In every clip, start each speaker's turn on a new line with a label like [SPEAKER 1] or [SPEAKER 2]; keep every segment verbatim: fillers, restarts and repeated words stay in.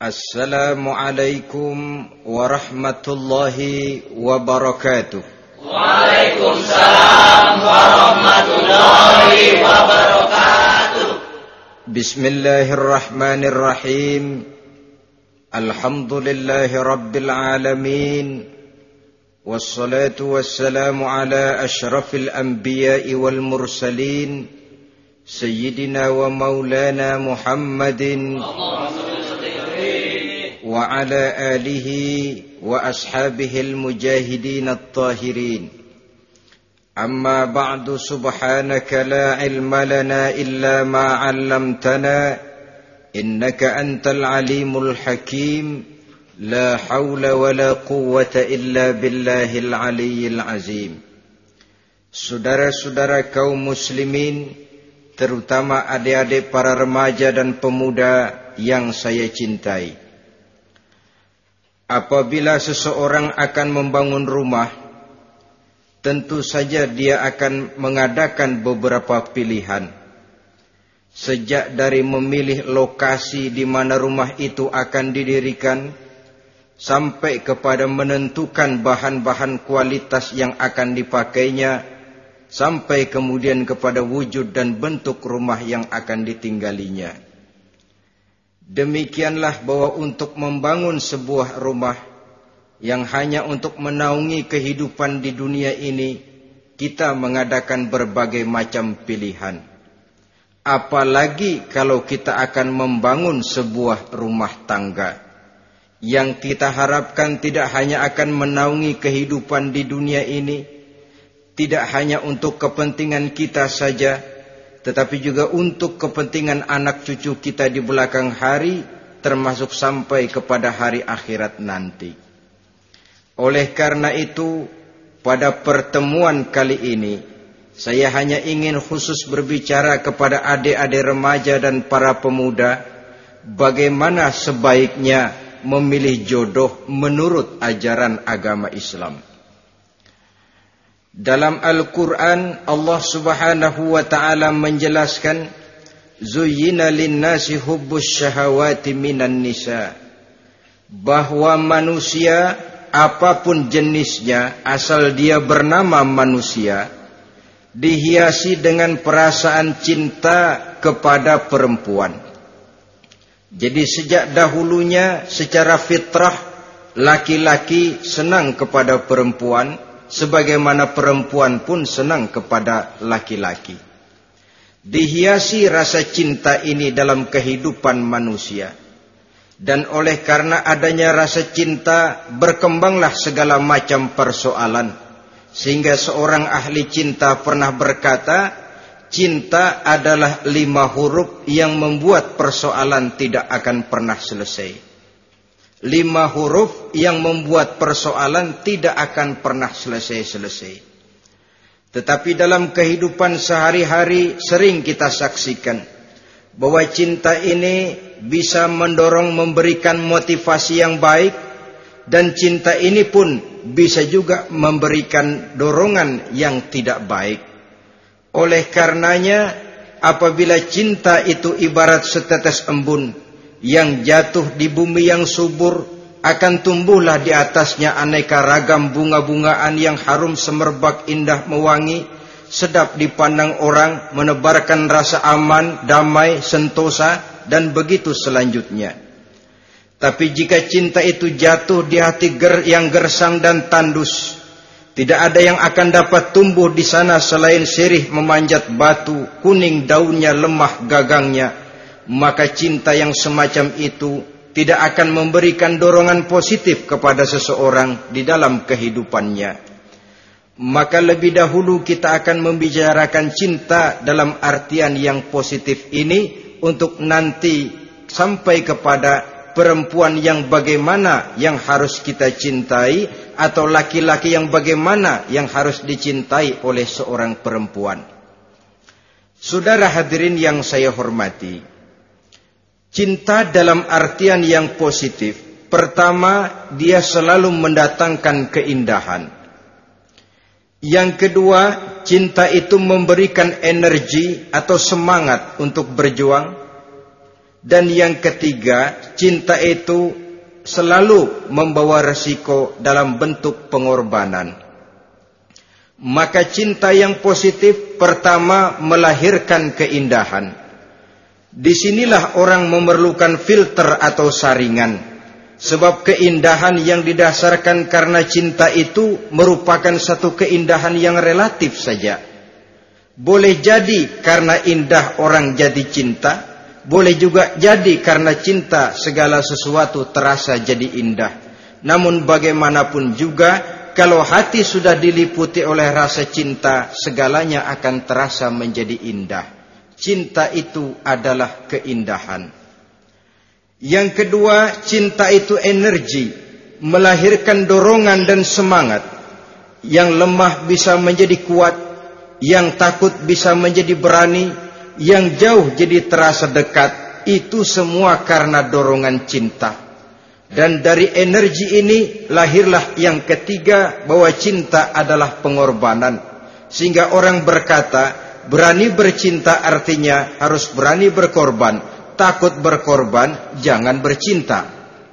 [SPEAKER 1] Assalamualaikum warahmatullahi wabarakatuh.
[SPEAKER 2] Waalaikumsalam warahmatullahi wabarakatuh.
[SPEAKER 1] Bismillahirrahmanirrahim. Alhamdulillahi rabbil alamin. Wassalatu wassalamu ala ashrafil anbiya'i wal mursalin, Sayyidina wa maulana Muhammadin wa ala alihi wa ashabihil mujahidin at-tahirin. Amma ba'du, subhanaka la ilma lana illa ma 'allamtana innaka antal alimul hakim. La haula wa la quwwata illa billahil aliyyil azim. Saudara-saudara kaum muslimin, terutama adik-adik para remaja dan pemuda yang saya cintai. Apabila seseorang akan membangun rumah, tentu saja dia akan mengadakan beberapa pilihan. Sejak dari memilih lokasi di mana rumah itu akan didirikan, sampai kepada menentukan bahan-bahan kualitas yang akan dipakainya, sampai kemudian kepada wujud dan bentuk rumah yang akan ditinggalinya. Demikianlah bahwa untuk membangun sebuah rumah yang hanya untuk menaungi kehidupan di dunia ini, kita mengadakan berbagai macam pilihan. Apalagi kalau kita akan membangun sebuah rumah tangga yang kita harapkan tidak hanya akan menaungi kehidupan di dunia ini, tidak hanya untuk kepentingan kita saja, tetapi juga untuk kepentingan anak cucu kita di belakang hari, termasuk sampai kepada hari akhirat nanti. Oleh karena itu, pada pertemuan kali ini, saya hanya ingin khusus berbicara kepada adik-adik remaja dan para pemuda, bagaimana sebaiknya memilih jodoh menurut ajaran agama Islam. Dalam Al-Quran, Allah subhanahu wa ta'ala menjelaskan, Zuyyina linnasi hubbus syahawati minan nisa, bahwa manusia apapun jenisnya, asal dia bernama manusia, dihiasi dengan perasaan cinta kepada perempuan. Jadi sejak dahulunya secara fitrah, laki-laki senang kepada perempuan, sebagaimana perempuan pun senang kepada laki-laki. Dihiasi rasa cinta ini dalam kehidupan manusia. Dan oleh karena adanya rasa cinta, berkembanglah segala macam persoalan. Sehingga seorang ahli cinta pernah berkata, cinta adalah lima huruf yang membuat persoalan tidak akan pernah selesai. Lima huruf yang membuat persoalan tidak akan pernah selesai-selesai. Tetapi dalam kehidupan sehari-hari sering kita saksikan bahwa cinta ini bisa mendorong, memberikan motivasi yang baik, dan cinta ini pun bisa juga memberikan dorongan yang tidak baik. Oleh karenanya, apabila cinta itu ibarat setetes embun yang jatuh di bumi yang subur, akan tumbuhlah di atasnya aneka ragam bunga-bungaan yang harum semerbak, indah mewangi, sedap dipandang orang, menebarkan rasa aman, damai, sentosa, dan begitu selanjutnya. Tapi jika cinta itu jatuh di hati ger yang gersang dan tandus, tidak ada yang akan dapat tumbuh di sana selain sirih memanjat batu, kuning daunnya, lemah gagangnya. Maka cinta yang semacam itu tidak akan memberikan dorongan positif kepada seseorang di dalam kehidupannya. Maka lebih dahulu kita akan membicarakan cinta dalam artian yang positif ini, untuk nanti sampai kepada perempuan yang bagaimana yang harus kita cintai, atau laki-laki yang bagaimana yang harus dicintai oleh seorang perempuan. Saudara hadirin yang saya hormati, cinta dalam artian yang positif, pertama, dia selalu mendatangkan keindahan. Yang kedua, cinta itu memberikan energi atau semangat untuk berjuang. Dan yang ketiga, cinta itu selalu membawa resiko dalam bentuk pengorbanan. Maka cinta yang positif pertama melahirkan keindahan. Disinilah orang memerlukan filter atau saringan. Sebab keindahan yang didasarkan karena cinta itu merupakan satu keindahan yang relatif saja. Boleh jadi karena indah orang jadi cinta, boleh juga jadi karena cinta segala sesuatu terasa jadi indah. Namun bagaimanapun juga, kalau hati sudah diliputi oleh rasa cinta, segalanya akan terasa menjadi indah. Cinta itu adalah keindahan. Yang kedua, cinta itu energi, melahirkan dorongan dan semangat. Yang lemah bisa menjadi kuat, yang takut bisa menjadi berani, yang jauh jadi terasa dekat. Itu semua karena dorongan cinta. Dan dari energi ini lahirlah yang ketiga, bahwa cinta adalah pengorbanan. Sehingga orang berkata, berani bercinta artinya harus berani berkorban. Takut berkorban, jangan bercinta.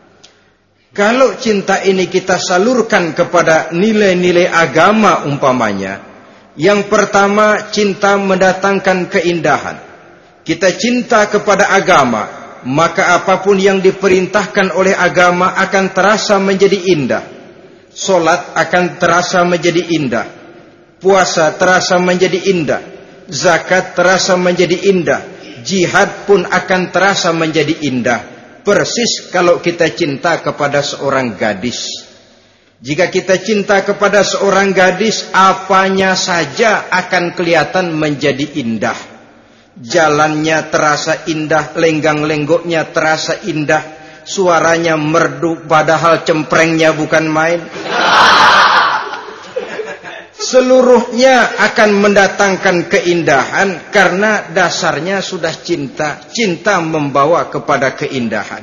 [SPEAKER 1] Kalau cinta ini kita salurkan kepada nilai-nilai agama umpamanya, yang pertama, cinta mendatangkan keindahan. Kita cinta kepada agama, maka apapun yang diperintahkan oleh agama akan terasa menjadi indah. Solat akan terasa menjadi indah. Puasa terasa menjadi indah. Zakat terasa menjadi indah. Jihad pun akan terasa menjadi indah. Persis kalau kita cinta kepada seorang gadis. Jika kita cinta kepada seorang gadis, apanya saja akan kelihatan menjadi indah. Jalannya terasa indah, lenggang-lenggoknya terasa indah, suaranya merdu padahal cemprengnya bukan main. Seluruhnya akan mendatangkan keindahan karena dasarnya sudah cinta. Cinta membawa kepada keindahan.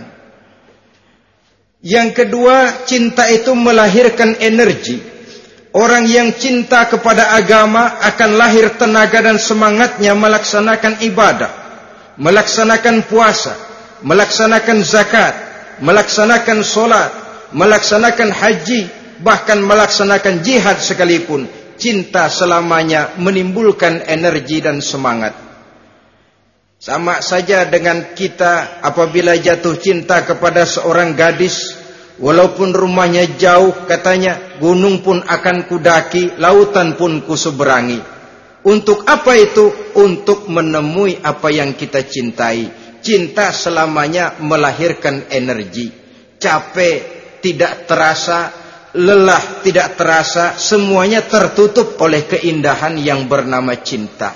[SPEAKER 1] Yang kedua, cinta itu melahirkan energi. Orang yang cinta kepada agama akan lahir tenaga dan semangatnya melaksanakan ibadah, melaksanakan puasa, melaksanakan zakat, melaksanakan solat, melaksanakan haji, bahkan melaksanakan jihad sekalipun. Cinta selamanya menimbulkan energi dan semangat. Sama saja dengan kita apabila jatuh cinta kepada seorang gadis, walaupun rumahnya jauh, katanya, gunung pun akan kudaki, lautan pun kuseberangi. Untuk apa itu? Untuk menemui apa yang kita cintai. Cinta selamanya melahirkan energi. Capek tidak terasa, lelah tidak terasa, semuanya tertutup oleh keindahan yang bernama cinta.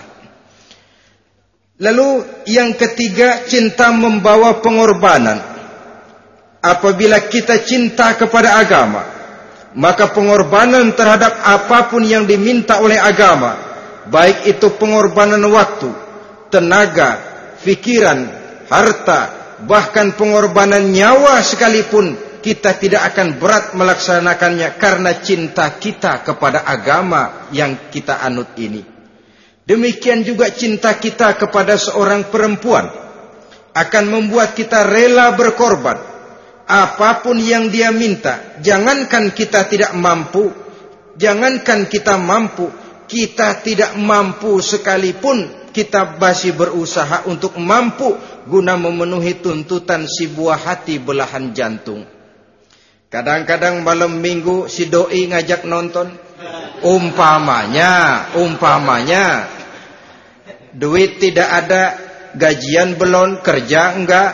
[SPEAKER 1] Lalu yang ketiga, cinta membawa pengorbanan. Apabila kita cinta kepada agama, maka pengorbanan terhadap apapun yang diminta oleh agama, baik itu pengorbanan waktu, tenaga, pikiran, harta, bahkan pengorbanan nyawa sekalipun, kita tidak akan berat melaksanakannya karena cinta kita kepada agama yang kita anut ini. Demikian juga cinta kita kepada seorang perempuan akan membuat kita rela berkorban. Apapun yang dia minta, jangankan kita tidak mampu, jangankan kita mampu, kita tidak mampu sekalipun, kita masih berusaha untuk mampu guna memenuhi tuntutan si buah hati belahan jantung. Kadang-kadang malam minggu si doi ngajak nonton. Umpamanya, umpamanya duit tidak ada, gajian belum, kerja enggak.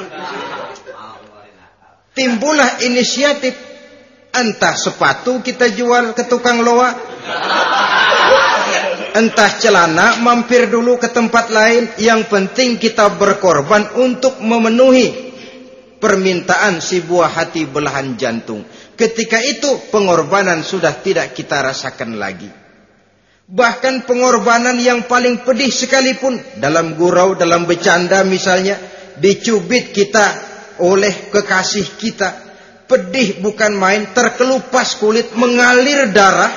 [SPEAKER 1] Timbullah inisiatif, entah sepatu kita jual ke tukang loa, entah celana mampir dulu ke tempat lain. Yang penting kita berkorban untuk memenuhi permintaan si buah hati belahan jantung. Ketika itu pengorbanan sudah tidak kita rasakan lagi. Bahkan pengorbanan yang paling pedih sekalipun, dalam gurau, dalam bercanda misalnya, dicubit kita oleh kekasih kita, pedih bukan main, terkelupas kulit, mengalir darah,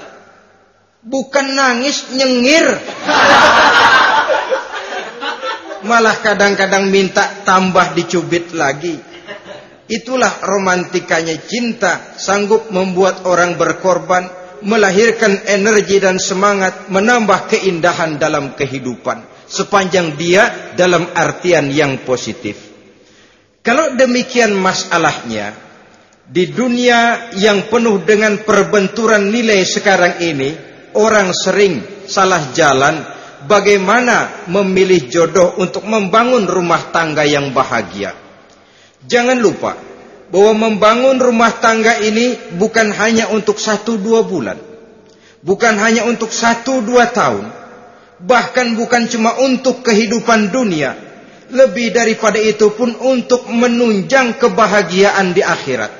[SPEAKER 1] bukan nangis, nyengir. Malah kadang-kadang minta tambah dicubit lagi. Itulah romantikanya cinta, sanggup membuat orang berkorban, melahirkan energi dan semangat, menambah keindahan dalam kehidupan, sepanjang dia dalam artian yang positif. Kalau demikian masalahnya, di dunia yang penuh dengan perbenturan nilai sekarang ini, orang sering salah jalan bagaimana memilih jodoh untuk membangun rumah tangga yang bahagia. Jangan lupa bahwa membangun rumah tangga ini bukan hanya untuk satu dua bulan, bukan hanya untuk satu dua tahun, bahkan bukan cuma untuk kehidupan dunia, lebih daripada itu pun untuk menunjang kebahagiaan di akhirat.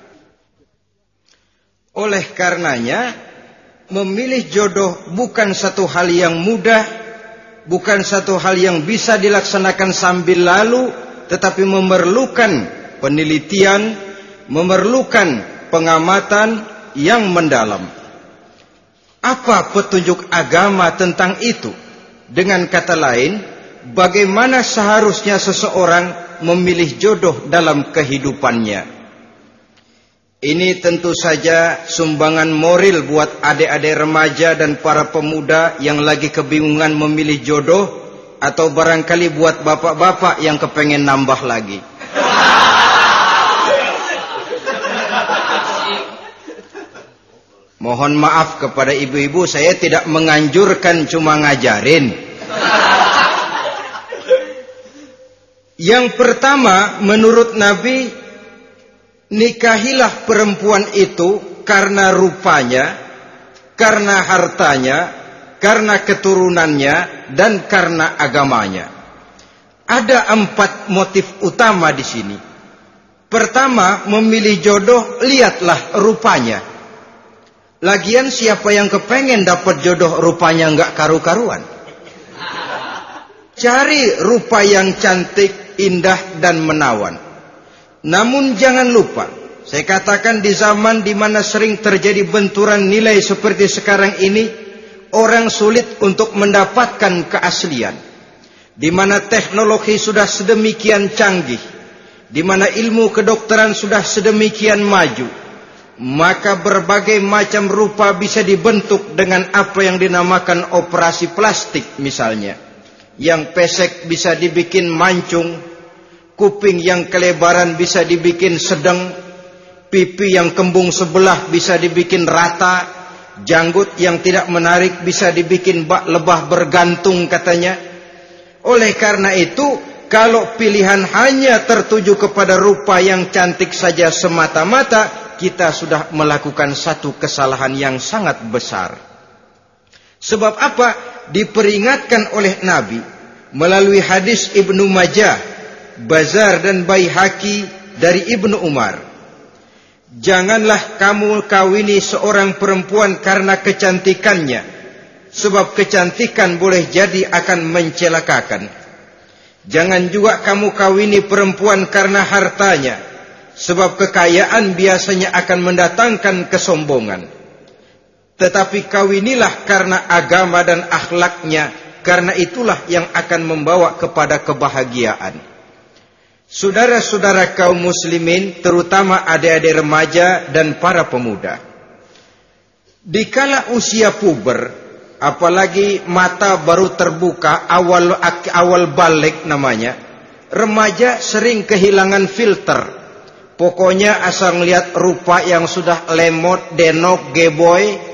[SPEAKER 1] Oleh karenanya, memilih jodoh bukan satu hal yang mudah, bukan satu hal yang bisa dilaksanakan sambil lalu, tetapi memerlukan penelitian, memerlukan pengamatan yang mendalam. Apa petunjuk agama tentang itu? Dengan kata lain, bagaimana seharusnya seseorang memilih jodoh dalam kehidupannya? Ini tentu saja sumbangan moral buat adik-adik remaja dan para pemuda yang lagi kebingungan memilih jodoh, atau barangkali buat bapak-bapak yang kepengen nambah lagi. Mohon maaf kepada ibu-ibu, saya tidak menganjurkan, cuma ngajarin. Yang pertama, menurut Nabi, nikahilah perempuan itu karena rupanya, karena hartanya, karena keturunannya, dan karena agamanya. Ada empat motif utama di sini. Pertama, memilih jodoh, lihatlah rupanya. Lagian siapa yang kepengen dapat jodoh rupanya nggak karu-karuan? Cari rupa yang cantik, indah, dan menawan. Namun jangan lupa, saya katakan di zaman di mana sering terjadi benturan nilai seperti sekarang ini, orang sulit untuk mendapatkan keaslian. Di mana teknologi sudah sedemikian canggih, di mana ilmu kedokteran sudah sedemikian maju, maka berbagai macam rupa bisa dibentuk dengan apa yang dinamakan operasi plastik misalnya. Yang pesek bisa dibikin mancung, kuping yang kelebaran bisa dibikin sedang, pipi yang kembung sebelah bisa dibikin rata, janggut yang tidak menarik bisa dibikin bak lebah bergantung katanya. Oleh karena itu, kalau pilihan hanya tertuju kepada rupa yang cantik saja semata-mata, kita sudah melakukan satu kesalahan yang sangat besar. Sebab apa? Diperingatkan oleh Nabi melalui hadis Ibnu Majah, Bazar dan Baihaqi dari Ibnu Umar. Janganlah kamu kawini seorang perempuan karena kecantikannya, sebab kecantikan boleh jadi akan mencelakakan. Jangan juga kamu kawini perempuan karena hartanya, sebab kekayaan biasanya akan mendatangkan kesombongan. Tetapi kawinilah karena agama dan akhlaknya, karena itulah yang akan membawa kepada kebahagiaan. Saudara-saudara kaum muslimin, terutama adik-adik remaja dan para pemuda, dikala usia puber, apalagi mata baru terbuka, awal awal balik namanya, remaja sering kehilangan filter. Pokoknya asal ngelihat rupa yang sudah lemot, denok, geboy,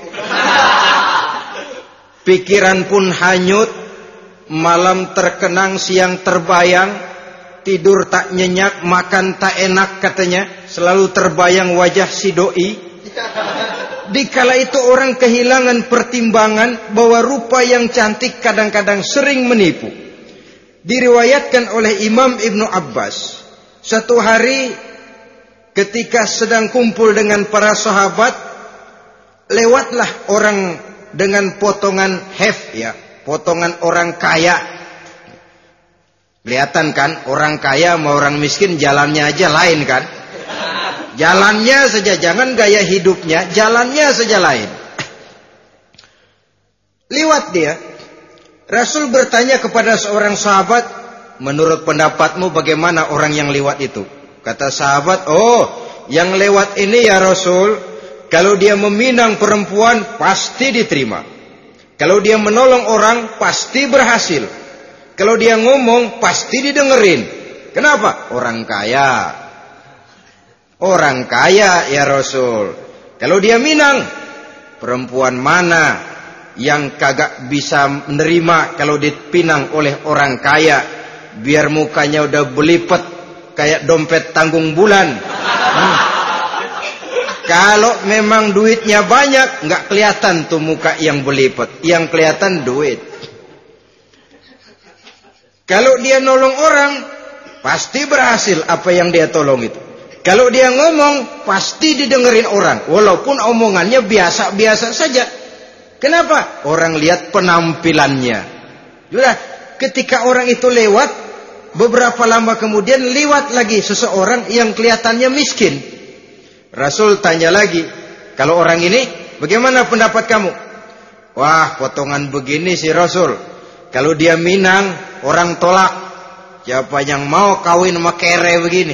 [SPEAKER 1] pikiran pun hanyut, malam terkenang, siang terbayang, tidur tak nyenyak, makan tak enak katanya, selalu terbayang wajah si doi. Dikala itu orang kehilangan pertimbangan bahwa rupa yang cantik kadang-kadang sering menipu. Diriwayatkan oleh Imam Ibnu Abbas, satu hari ketika sedang kumpul dengan para sahabat, lewatlah orang dengan potongan hef, ya, potongan orang kaya. Kelihatan kan, orang kaya sama orang miskin jalannya aja lain kan. Jalannya saja, jangan gaya hidupnya, jalannya saja lain. Liwat dia. Rasul bertanya kepada seorang sahabat, menurut pendapatmu bagaimana orang yang lewat itu? Kata sahabat, oh, yang lewat ini ya Rasul, kalau dia meminang perempuan pasti diterima. Kalau dia menolong orang pasti berhasil. Kalau dia ngomong pasti didengerin. Kenapa? Orang kaya. Orang kaya ya Rasul. Kalau dia minang, perempuan mana yang kagak bisa menerima kalau dipinang oleh orang kaya, biar mukanya udah belipet kayak dompet tanggung bulan. Hmm. Kalau memang duitnya banyak, nggak kelihatan tuh muka yang belipet, yang kelihatan duit. Kalau dia nolong orang, pasti berhasil apa yang dia tolong itu. Kalau dia ngomong, pasti didengerin orang, walaupun omongannya biasa-biasa saja. Kenapa? Orang lihat penampilannya. Sudah, ketika orang itu lewat, beberapa lama kemudian lewat lagi seseorang yang kelihatannya miskin. Rasul tanya lagi, kalau orang ini, bagaimana pendapat kamu? Wah, potongan begini sih Rasul. Kalau dia minang, orang tolak. Siapa yang mau kawin sama kere begini?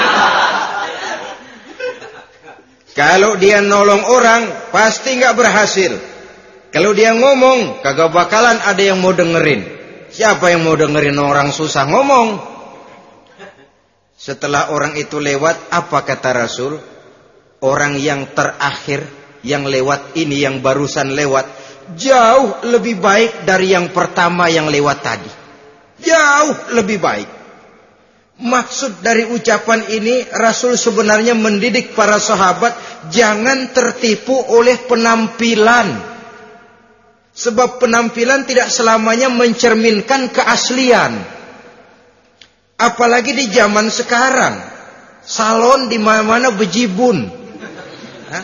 [SPEAKER 1] Kalau dia nolong orang, pasti nggak berhasil. Kalau dia ngomong, kagak bakalan ada yang mau dengerin. Siapa yang mau dengerin orang susah ngomong? Setelah orang itu lewat, apa kata Rasul? Orang yang terakhir, yang lewat ini, yang barusan lewat, jauh lebih baik dari yang pertama yang lewat tadi. Jauh lebih baik. Maksud dari ucapan ini, Rasul sebenarnya mendidik para sahabat jangan tertipu oleh penampilan. Sebab penampilan tidak selamanya mencerminkan keaslian. Apalagi di zaman sekarang, salon di mana-mana bejibun. Hah?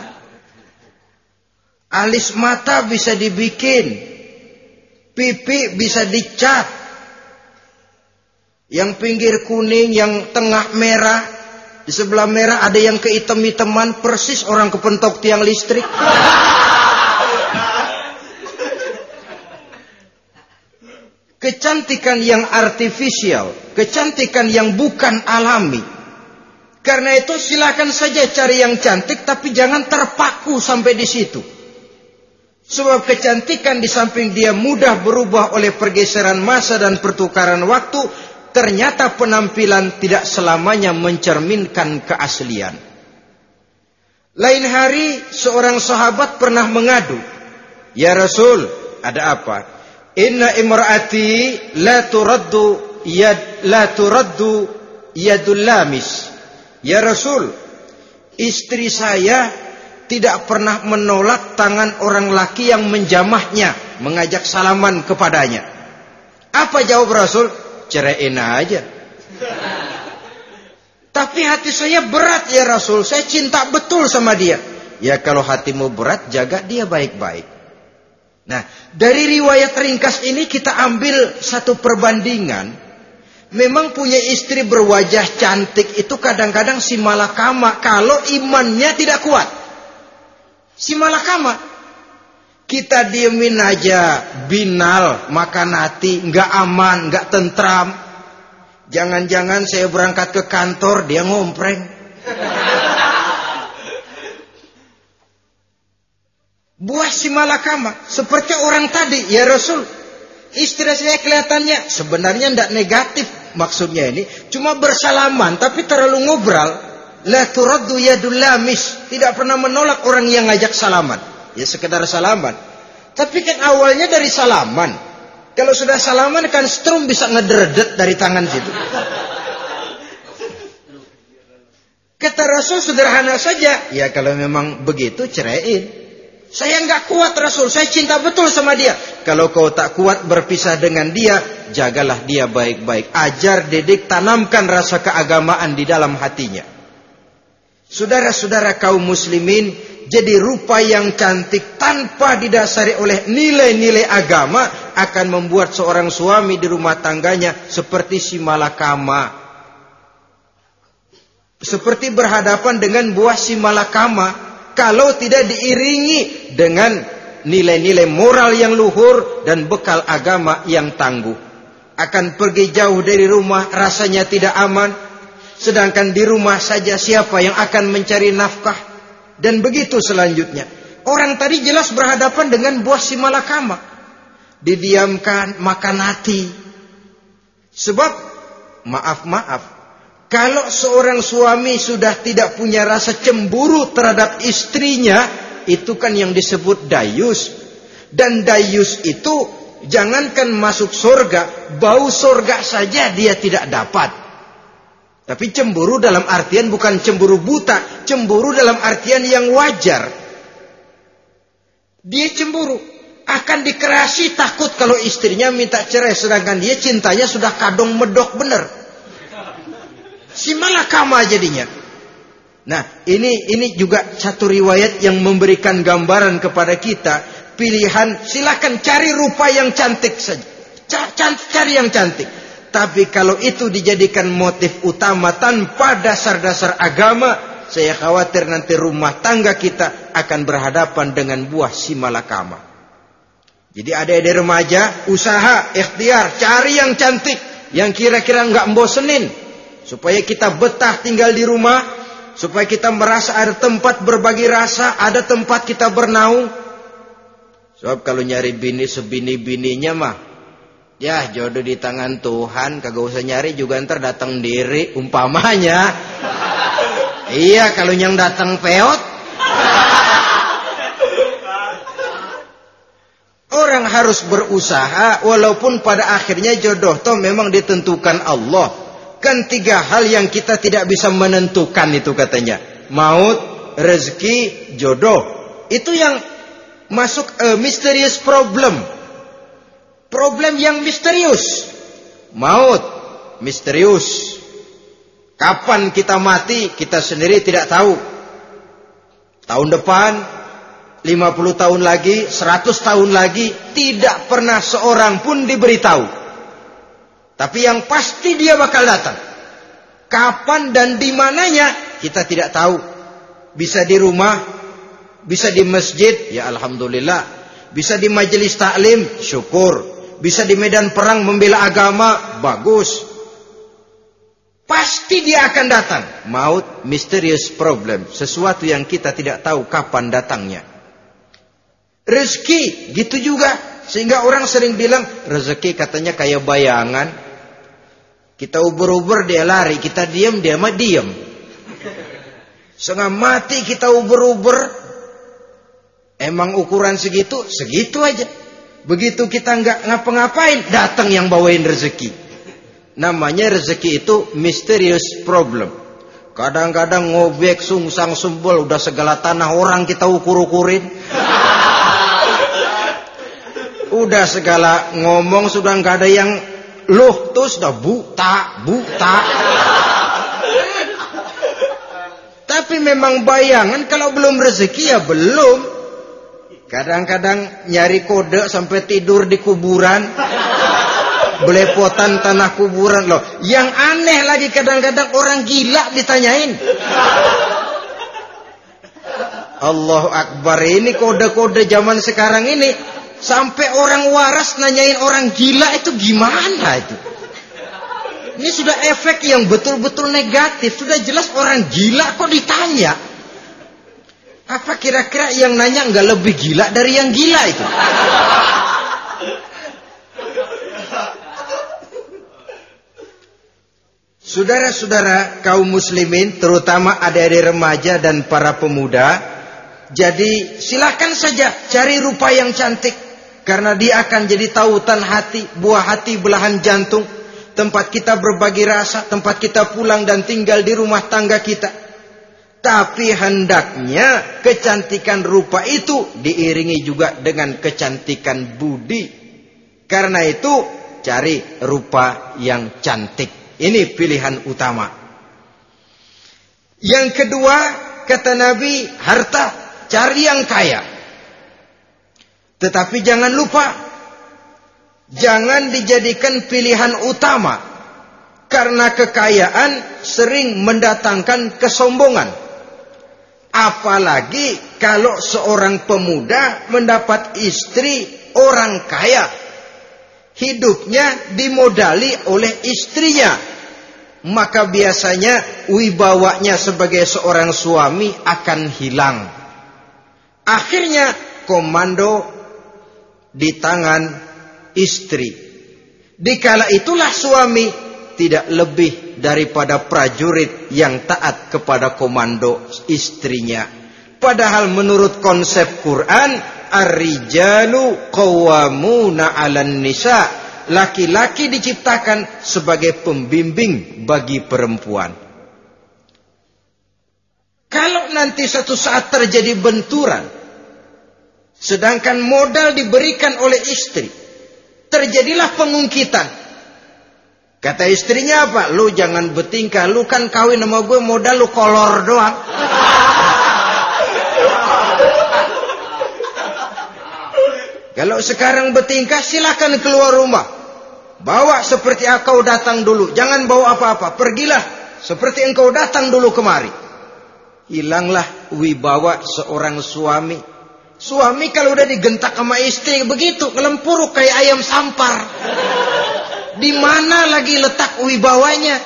[SPEAKER 1] Alis mata bisa dibikin, pipi bisa dicat. Yang pinggir kuning, yang tengah merah, di sebelah merah ada yang kehitam-hitaman, persis orang kepentok tiang listrik. Kecantikan yang artifisial, kecantikan yang bukan alami. Karena itu silakan saja cari yang cantik, tapi jangan terpaku sampai di situ. Sebab kecantikan di samping dia mudah berubah oleh pergeseran masa dan pertukaran waktu, ternyata penampilan tidak selamanya mencerminkan keaslian. Lain hari seorang sahabat pernah mengadu, ya Rasul, ada apa? Inna imraati la turaddu yad la turaddu yadul lamis. Ya Rasul, istri saya tidak pernah menolak tangan orang laki yang menjamahnya, mengajak salaman kepadanya. Apa jawab Rasul? Ceraiin aja. Tapi hati saya berat ya Rasul, saya cinta betul sama dia. Ya kalau hatimu berat, jaga dia baik-baik. Nah, dari riwayat ringkas ini kita ambil satu perbandingan. Memang punya istri berwajah cantik itu kadang-kadang si malakama kalau imannya tidak kuat. Si malakama. Kita diemin aja, binal, makan hati, nggak aman, nggak tentram. Jangan-jangan saya berangkat ke kantor, dia ngompreng. Buah si malakama, seperti orang tadi, ya Rasul. Istri saya kelihatannya, sebenarnya nggak negatif maksudnya ini, cuma bersalaman, tapi terlalu ngobrol. La turaddu yadul lamis, tidak pernah menolak orang yang ngajak salaman. Ya sekedar salaman. Tapi kan awalnya dari salaman. Kalau sudah salaman kan strum bisa ngederdet dari tangan situ. Kata Rasul sederhana saja. Ya kalau memang begitu ceraiin. Saya nggak kuat Rasul. Saya cinta betul sama dia. Kalau kau tak kuat berpisah dengan dia, jagalah dia baik-baik. Ajar, didik, tanamkan rasa keagamaan di dalam hatinya. Saudara-saudara kaum muslimin, jadi rupa yang cantik tanpa didasari oleh nilai-nilai agama akan membuat seorang suami di rumah tangganya seperti si malakama. Seperti berhadapan dengan buah si malakama kalau tidak diiringi dengan nilai-nilai moral yang luhur dan bekal agama yang tangguh. akan pergi jauh dari rumah rasanya tidak aman. Sedangkan di rumah saja siapa yang akan mencari nafkah? Dan begitu selanjutnya. Orang tadi jelas berhadapan dengan buah si malakama. Didiamkan, makan hati. Sebab, maaf-maaf, kalau seorang suami sudah tidak punya rasa cemburu terhadap istrinya, itu kan yang disebut dayus. Dan dayus itu, jangankan masuk surga, bau surga saja dia tidak dapat. Tapi cemburu dalam artian bukan cemburu buta, cemburu dalam artian yang wajar. Dia cemburu, akan dikerasi takut kalau istrinya minta cerai, sedangkan dia cintanya sudah kadung medok bener. Si malakama jadinya. Nah, ini ini juga satu riwayat yang memberikan gambaran kepada kita. Pilihan, silakan cari rupa yang cantik saja. Cari yang cantik. Tapi kalau itu dijadikan motif utama tanpa dasar-dasar agama, saya khawatir nanti rumah tangga kita akan berhadapan dengan buah si malakama. Jadi adik-adik remaja, usaha, ikhtiar, cari yang cantik, yang kira-kira nggak membosenin, supaya kita betah tinggal di rumah, supaya kita merasa ada tempat berbagi rasa, ada tempat kita bernaung. Sebab kalau nyari bini sebini-bininya mah, ya jodoh di tangan Tuhan, kagak usah nyari juga ntar datang diri umpamanya. Iya, kalau yang datang peot. Orang harus berusaha, walaupun pada akhirnya jodoh toh memang ditentukan Allah. Kan tiga hal yang kita tidak bisa menentukan itu katanya. Maut, rezeki, jodoh. Itu yang masuk uh, mysterious problem. Problem yang misterius. Maut, misterius. Kapan kita mati, kita sendiri tidak tahu. Tahun depan, lima puluh tahun lagi, seratus tahun lagi, tidak pernah seorang pun diberitahu. Tapi yang pasti dia bakal datang. Kapan dan di mananya, kita tidak tahu. Bisa di rumah, bisa di masjid, ya alhamdulillah. Bisa di majelis taklim, syukur. Bisa di medan perang membela agama, bagus. Pasti dia akan datang. Maut, mysterious problem. Sesuatu yang kita tidak tahu kapan datangnya. Rezeki, gitu juga. Sehingga orang sering bilang, rezeki katanya kayak bayangan. Kita uber-uber, dia lari. Kita diam, dia mah diam. Setengah mati kita uber-uber. Emang ukuran segitu, segitu aja. Begitu kita nggak ngapa-ngapain, datang yang bawain rezeki. Namanya rezeki itu mysterious problem. Kadang-kadang ngobek, sungsang, sumbul, udah segala tanah orang kita ukur-ukurin. Udah segala ngomong sudah nggak ada yang loh, tuh sudah buta, buta. Tapi memang bayangan, kalau belum rezeki ya belum. Kadang-kadang nyari kode sampai tidur di kuburan. Belepotan tanah kuburan loh. Yang aneh lagi kadang-kadang orang gila ditanyain. Allahu Akbar, ini kode-kode zaman sekarang ini. Sampai orang waras nanyain orang gila, itu gimana itu? Ini sudah efek yang betul-betul negatif. Sudah jelas orang gila kok ditanya. Apa kira-kira yang nanya nggak lebih gila dari yang gila itu? Saudara-saudara kaum muslimin, terutama adik-adik remaja dan para pemuda, jadi silakan saja cari rupa yang cantik, karena dia akan jadi tautan hati, buah hati belahan jantung, tempat kita berbagi rasa, tempat kita pulang dan tinggal di rumah tangga kita. Tapi hendaknya kecantikan rupa itu diiringi juga dengan kecantikan budi. Karena itu cari rupa yang cantik. Ini pilihan utama. Yang kedua, kata Nabi, harta, cari yang kaya. Tetapi jangan lupa, jangan dijadikan pilihan utama. Karena kekayaan sering mendatangkan kesombongan. Apalagi kalau seorang pemuda mendapat istri orang kaya. hidupnya dimodali oleh istrinya, maka biasanya wibawanya sebagai seorang suami akan hilang. Akhirnya komando di tangan istri. Dikala itulah suami tidak lebih daripada prajurit yang taat kepada komando istrinya. Padahal menurut konsep Quran, ar-rijalu qawwamuna 'alan nisa, laki-laki diciptakan sebagai pembimbing bagi perempuan. Kalau nanti suatu saat terjadi benturan, sedangkan modal diberikan oleh istri, terjadilah pengungkitan. Kata istrinya apa? Lu jangan bertingkah, lu kan kawin sama gue modal lu kolor doang. Kalau sekarang bertingkah silakan keluar rumah. Bawa seperti engkau datang dulu, jangan bawa apa-apa. Pergilah seperti engkau datang dulu kemari. Hilanglah wibawa seorang suami. Suami kalau udah digentak sama istri begitu, ngelempuruk kayak ayam sampar. Di mana lagi letak wibawanya?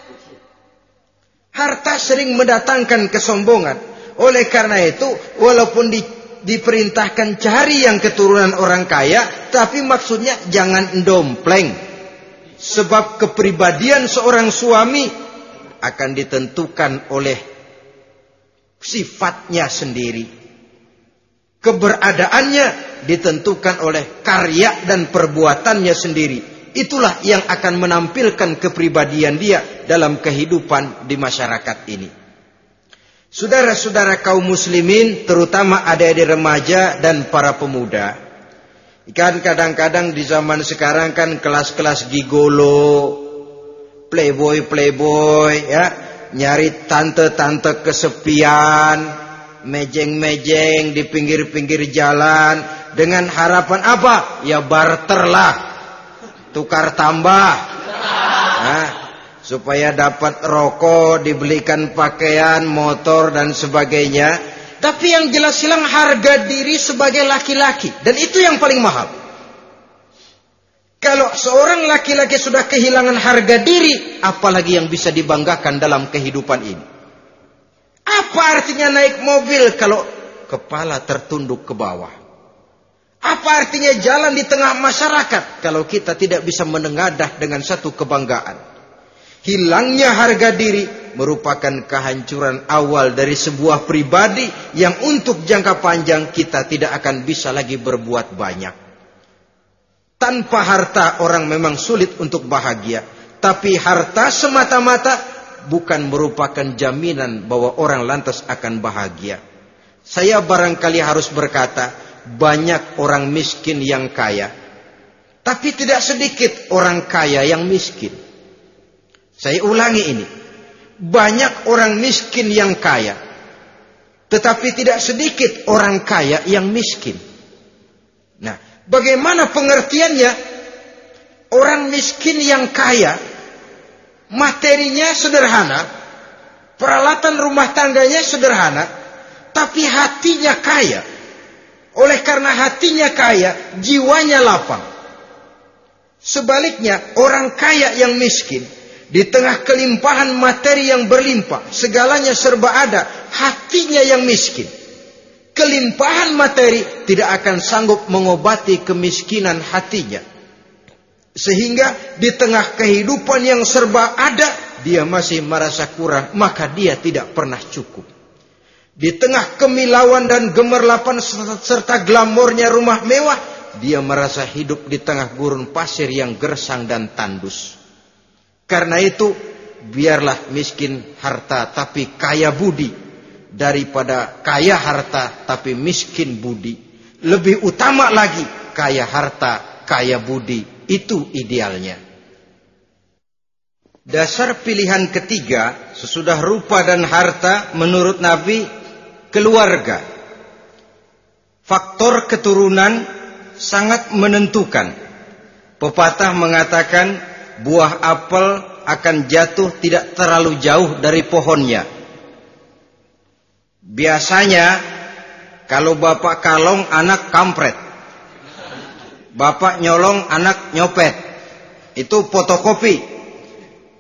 [SPEAKER 1] Harta sering mendatangkan kesombongan. Oleh karena itu, walaupun di, diperintahkan cari yang keturunan orang kaya, tapi maksudnya jangan dompleng. Sebab kepribadian seorang suami akan ditentukan oleh sifatnya sendiri. Keberadaannya ditentukan oleh karya dan perbuatannya sendiri. Itulah yang akan menampilkan kepribadian dia dalam kehidupan di masyarakat ini. Saudara-saudara kaum muslimin, terutama adik-adik remaja dan para pemuda. Kan kadang-kadang di zaman sekarang kan kelas-kelas gigolo, playboy-playboy, ya, nyari tante-tante kesepian, mejeng-mejeng di pinggir-pinggir jalan dengan harapan apa? Ya barterlah. Tukar tambah, nah, supaya dapat rokok, dibelikan pakaian, motor dan sebagainya. Tapi yang jelas hilang harga diri sebagai laki-laki, dan itu yang paling mahal. Kalau seorang laki-laki sudah kehilangan harga diri, apalagi yang bisa dibanggakan dalam kehidupan ini? Apa artinya naik mobil kalau kepala tertunduk ke bawah? Apa artinya jalan di tengah masyarakat kalau kita tidak bisa menengadah dengan satu kebanggaan? Hilangnya harga diri merupakan kehancuran awal dari sebuah pribadi yang untuk jangka panjang kita tidak akan bisa lagi berbuat banyak. Tanpa harta orang memang sulit untuk bahagia, tapi harta semata-mata bukan merupakan jaminan bahwa orang lantas akan bahagia. Saya barangkali harus berkata, banyak orang miskin yang kaya, tapi tidak sedikit orang kaya yang miskin. Saya ulangi ini. Banyak orang miskin yang kaya, tetapi tidak sedikit orang kaya yang miskin. Nah, bagaimana pengertiannya? Orang miskin yang kaya, materinya sederhana, peralatan rumah tangganya sederhana, tapi hatinya kaya. Oleh karena hatinya kaya, jiwanya lapang. Sebaliknya, orang kaya yang miskin, di tengah kelimpahan materi yang berlimpah, segalanya serba ada, hatinya yang miskin. Kelimpahan materi tidak akan sanggup mengobati kemiskinan hatinya. Sehingga di tengah kehidupan yang serba ada, dia masih merasa kurang, maka dia tidak pernah cukup. Di tengah kemilauan dan gemerlapan serta glamornya rumah mewah, dia merasa hidup di tengah gurun pasir yang gersang dan tandus. Karena itu, biarlah miskin harta tapi kaya budi, daripada kaya harta tapi miskin budi. Lebih utama lagi, kaya harta, kaya budi. Itu idealnya. Dasar pilihan ketiga, sesudah rupa dan harta, menurut Nabi, keluarga. Faktor keturunan sangat menentukan. Pepatah mengatakan buah apel akan jatuh tidak terlalu jauh dari pohonnya. Biasanya kalau bapak kalong anak kampret. Bapak nyolong, anak nyopet. Itu fotokopi.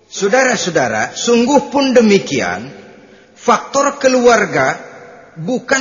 [SPEAKER 1] Saudara-saudara, sungguh pun demikian, faktor keluarga bukan